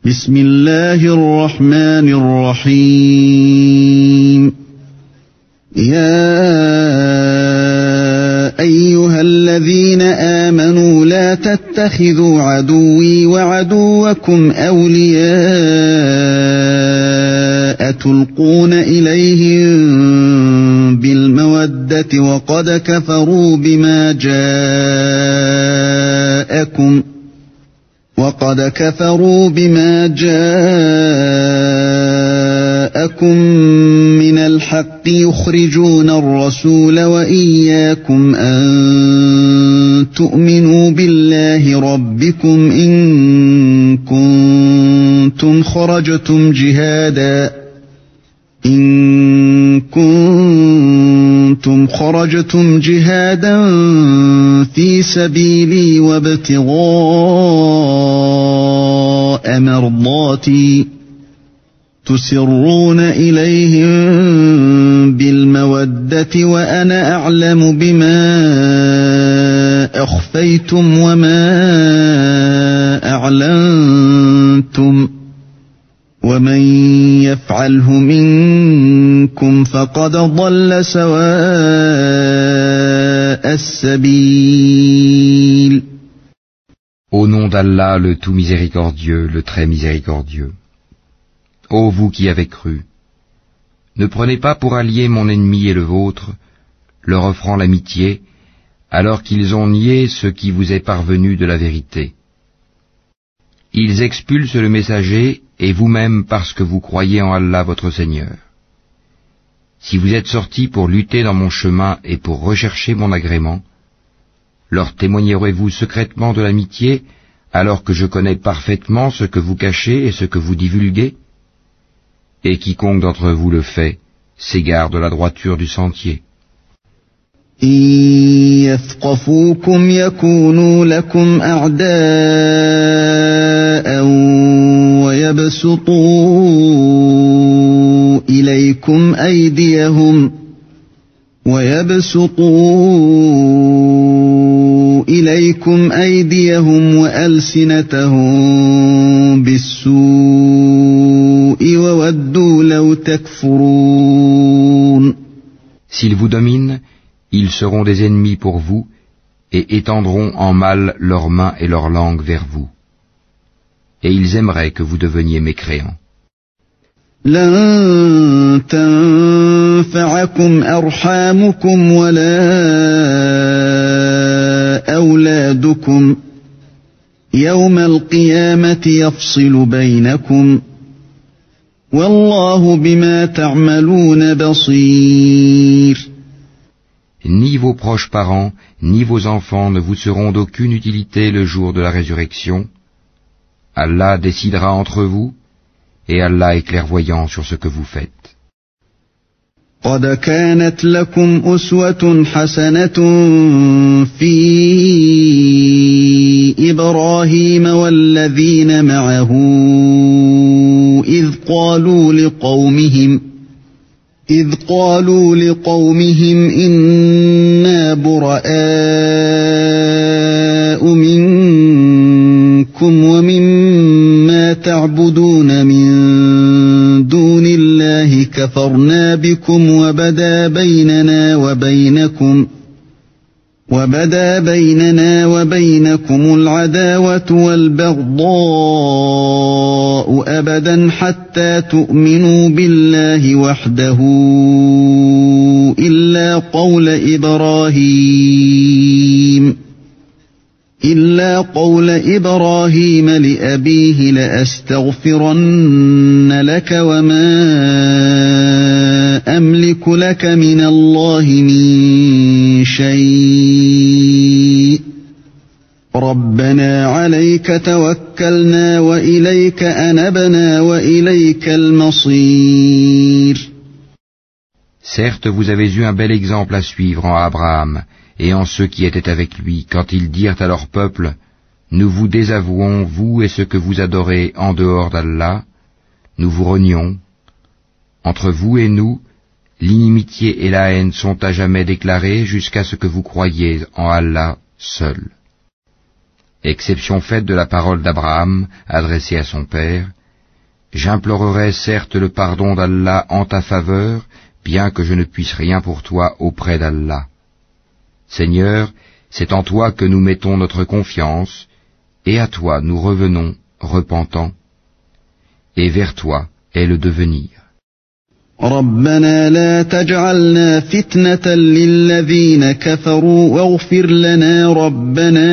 بسم الله الرحمن الرحيم يا أيها الذين آمنوا لا تتخذوا عدوي وعدوكم أولياء تلقون إليهم بالمودة وقد كفروا بما جاءكم من الحق يخرجون الرسول وإياكم أن تؤمنوا بالله ربكم إن كنتم خرجتم جهادا في سبيلي وابتغاء مرضاتي تسرون إليهم بالمودة وأنا أعلم بما أخفيتم وما أعلنتم ومن يفعله منكم فقد ضل سواء السبيل. Au nom d'Allah, le tout miséricordieux, le très miséricordieux. Ô vous qui avez cru, ne prenez pas pour allié mon ennemi et le vôtre, leur offrant l'amitié, alors qu'ils ont nié ce qui vous est parvenu de la vérité. Ils expulsent le messager et vous-même parce que vous croyez en Allah votre Seigneur. Si vous êtes sortis pour lutter dans mon chemin et pour rechercher mon agrément, leur témoignerez-vous secrètement de l'amitié alors que je connais parfaitement ce que vous cachez et ce que vous divulguez? Et quiconque d'entre vous le fait s'égare de la droiture du sentier. يثقفوكم يكونوا لكم أعداء ويبسطوا إليكم أيديهم وألسنتهم بالسوء وودوا لو تكفرون. S'ils vous dominent, ils seront des ennemis pour vous et étendront en mal leurs mains et leurs langues vers vous. Et ils aimeraient que vous deveniez mécréants. لن تنفعكم أرحامكم ولا أولادكم يوم القيامة يفصل بينكم والله بما تعملون بصير. Ni vos proches parents, ni vos enfants ne vous seront d'aucune utilité le jour de la résurrection. Allah décidera entre vous, et Allah est clairvoyant sur ce que vous faites. قد كانت لكم أسوة حسنة في إبراهيم والذين معه إذ قالوا لقومهم إنا براء منكم ومما تعبدون من دون الله كفرنا بكم وبدا بيننا وبينكم العداوة والبغضاء أبدا حتى تؤمنوا بالله وحده إلا قول إبراهيم لأبيه لأستغفرن لك وما أملك لك من الله من شيء ربنا عليك توكلنا وإليك أنبنا وإليك المصير. Certes, vous avez eu un bel exemple à suivre en Abraham et en ceux qui étaient avec lui, quand ils dirent à leur peuple, nous vous désavouons, vous et ce que vous adorez en dehors d'Allah, nous vous renions. Entre vous et nous, l'inimitié et la haine sont à jamais déclarées jusqu'à ce que vous croyiez en Allah seul. Exception faite de la parole d'Abraham adressée à son père, J'implorerai certes le pardon d'Allah en ta faveur, bien que je ne puisse rien pour toi auprès d'Allah. Seigneur, c'est en toi que nous mettons notre confiance, et à toi nous revenons, repentants, et vers toi est le devenir. ربنا لا تجعلنا فتنة للذين كفروا واغفر لنا ربنا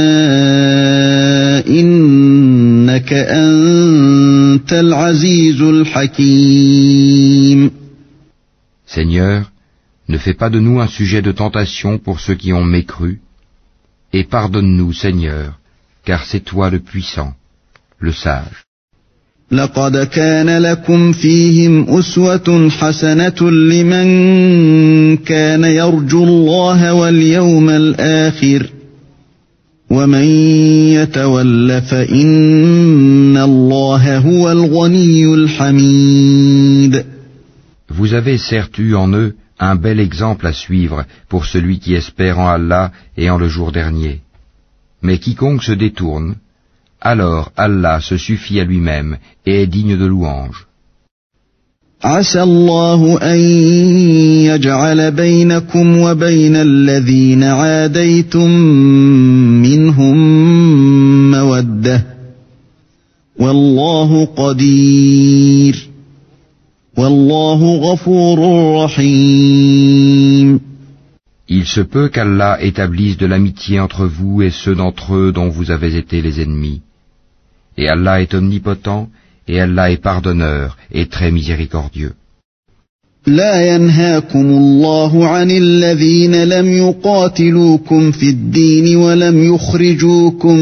إنك أنت العزيز الحكيم. Seigneur, ne fais pas de nous un sujet de tentation pour ceux qui ont mécru, et pardonne-nous, Seigneur, car c'est toi le puissant, le sage. لقد كان لكم فيهم أسوة حسنة لمن كان يرجو الله واليوم الآخر ومن يتول فإن الله هو الغني الحميد. Vous avez certes eu en eux un bel exemple à suivre pour celui qui espère en Allah et en le jour dernier. Mais quiconque se détourne, alors Allah se suffit à lui-même et est digne de louange. عسى الله أن يجعل بينكم وبين الذين عاديتم منهم مودة والله قدير والله غفور رحيم. Il se peut qu'Allah établisse de l'amitié entre vous et ceux d'entre eux dont vous avez été les ennemis. Et Allah est omnipotent, et Allah est pardonneur et très miséricordieux. لا ينهاكم الله عن الذين لم يقاتلوكم في الدين ولم يخرجوكم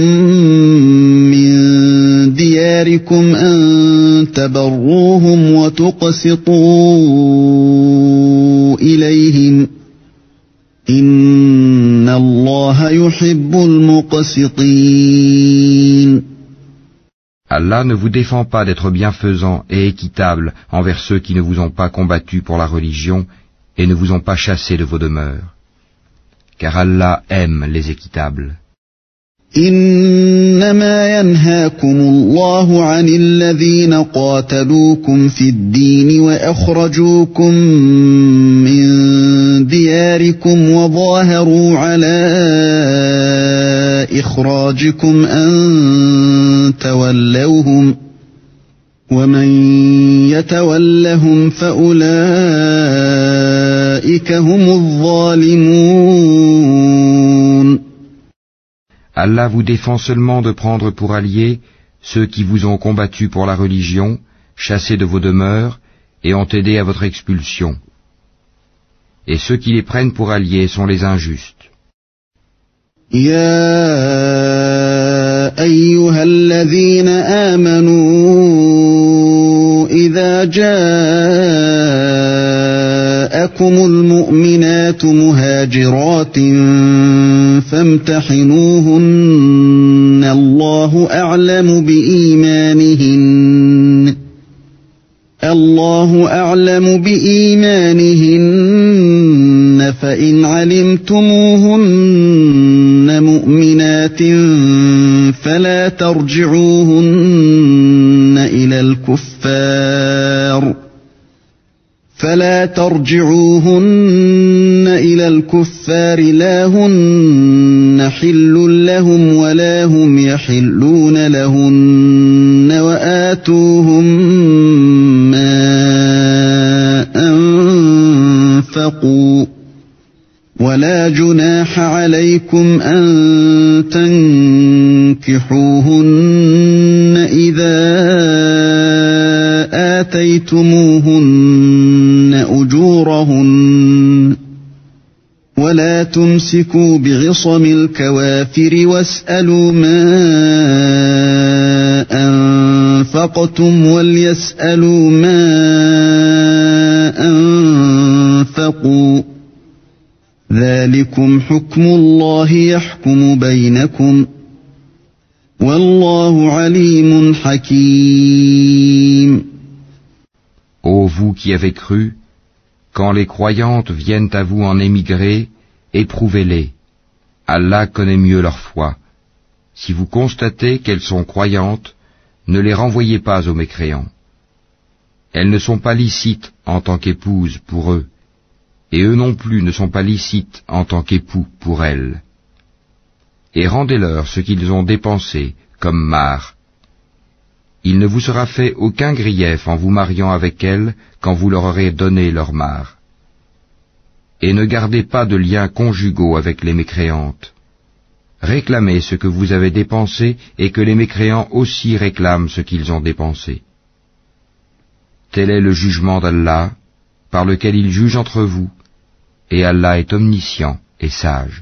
من دياركم أن تبروهم وتقسطوا إليهم إن الله يحب المقسطين. Allah ne vous défend pas d'être bienfaisant et équitable envers ceux qui ne vous ont pas combattu pour la religion et ne vous ont pas chassé de vos demeures. Car Allah aime les équitables. إنما ينهاكم الله عن الذين قاتلوكم في الدين وأخرجوكم من دياركم وظاهروا على إخراجكم أن تولوهم ومن يتولهم فأولئك هم الظالمون. Allah vous défend seulement de prendre pour alliés ceux qui vous ont combattu pour la religion, chassés de vos demeures et ont aidé à votre expulsion. Et ceux qui les prennent pour alliés sont les injustes. يا أيها الذين آمنوا إذا جاءكم المؤمنات مهاجرات فامتحنوهن الله أعلم بإيمانهن فإن علمتموهن مؤمنات فلا ترجعوهن إلى الكفار لا هن حل لهم ولا هم يحلون لهن وآتوهم ما أنفقوا ولا جناح عليكم أن تنكحوهن إذا آتيتموهن أجورهن ولا تمسكوا بعصم الكوافر واسألوا ما أنفقتم وليسألوا ما أنفقوا ذلكم حكم الله يحكم بينكم والله عليم حكيم. Ô vous qui avez cru, quand les croyantes viennent à vous en émigrer, éprouvez-les. Allah connaît mieux leur foi. Si vous constatez qu'elles sont croyantes, ne les renvoyez pas aux mécréants. Elles ne sont pas licites en tant qu'épouses pour eux, et eux non plus ne sont pas licites en tant qu'époux pour elles. Et rendez-leur ce qu'ils ont dépensé comme mahar. Il ne vous sera fait aucun grief en vous mariant avec elles quand vous leur aurez donné leur mahar. Et ne gardez pas de liens conjugaux avec les mécréantes. Réclamez ce que vous avez dépensé et que les mécréants aussi réclament ce qu'ils ont dépensé. Tel est le jugement d'Allah, par lequel il juge entre vous, et Allah est omniscient et sage.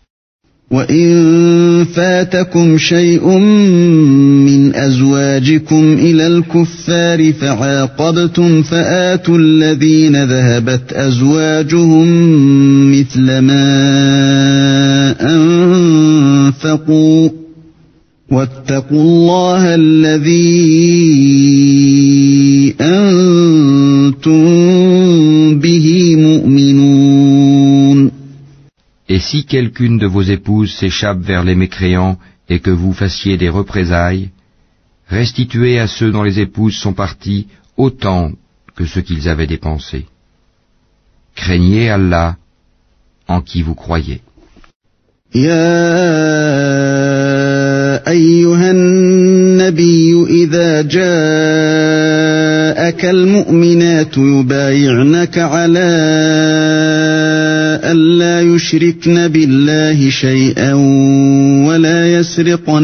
وَإِن فَاتَكُمْ شَيْءٌ مِّنْ أَزْوَاجِكُمْ إِلَى الْكُفَّارِ فَعَاقَبْتُمْ فَآتُوا الَّذِينَ ذَهَبَتْ أَزْوَاجُهُم مِّثْلَ مَا أَنفَقُوا وَاتَّقُوا اللَّهَ الَّذِي أَنتُم بِهِ مُؤْمِنُونَ. Et si quelqu'une de vos épouses s'échappe vers les mécréants et que vous fassiez des représailles, restituez à ceux dont les épouses sont parties autant que ce qu'ils avaient dépensé. Craignez Allah en qui vous croyez. أيها النبي إذا جاءك المؤمنات يبايعنك على ألا يشركن بالله شيئا ولا يسرقن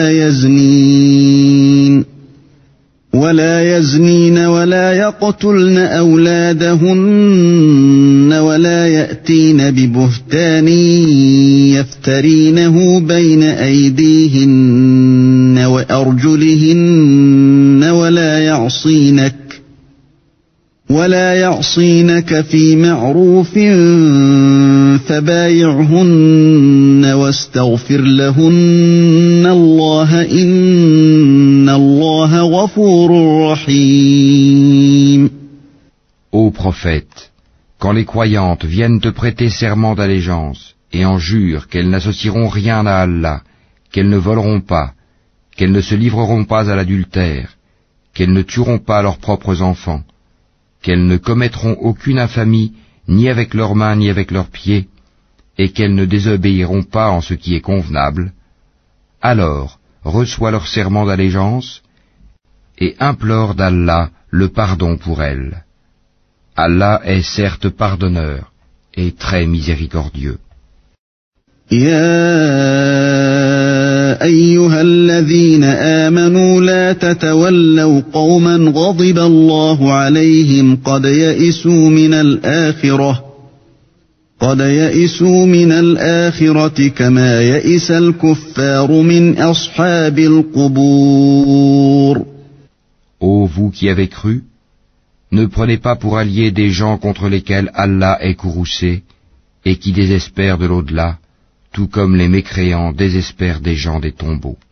ولا يزنين ولا يقتلن أولادهن ولا يأتين ببهتان يفترينه بين أيديهن وأرجلهن ولا يعصينك في معروف فبايعهن واستغفر لهن الله إن الله غفور رحيم. Ô prophète, quand les croyantes viennent te prêter serment d'allégeance et en jurent qu'elles n'associeront rien à Allah, qu'elles ne voleront pas, qu'elles ne se livreront pas à l'adultère, qu'elles ne tueront pas leurs propres enfants, qu'elles ne commettront aucune infamie ni avec leurs mains ni avec leurs pieds, et qu'elles ne désobéiront pas en ce qui est convenable, alors reçois leur serment d'allégeance et implore d'Allah le pardon pour elles. Allah est certes pardonneur et très miséricordieux. أيها الذين آمنوا لا تتولوا قوما غضب الله عليهم قد يئسوا من الآخرة كما يئس الكفار من أصحاب القبور. Ô vous qui avez cru, ne prenez pas pour alliés des gens contre lesquels Allah est courroucé et qui désespèrent de l'au-delà, tout comme les mécréants désespèrent des gens des tombeaux.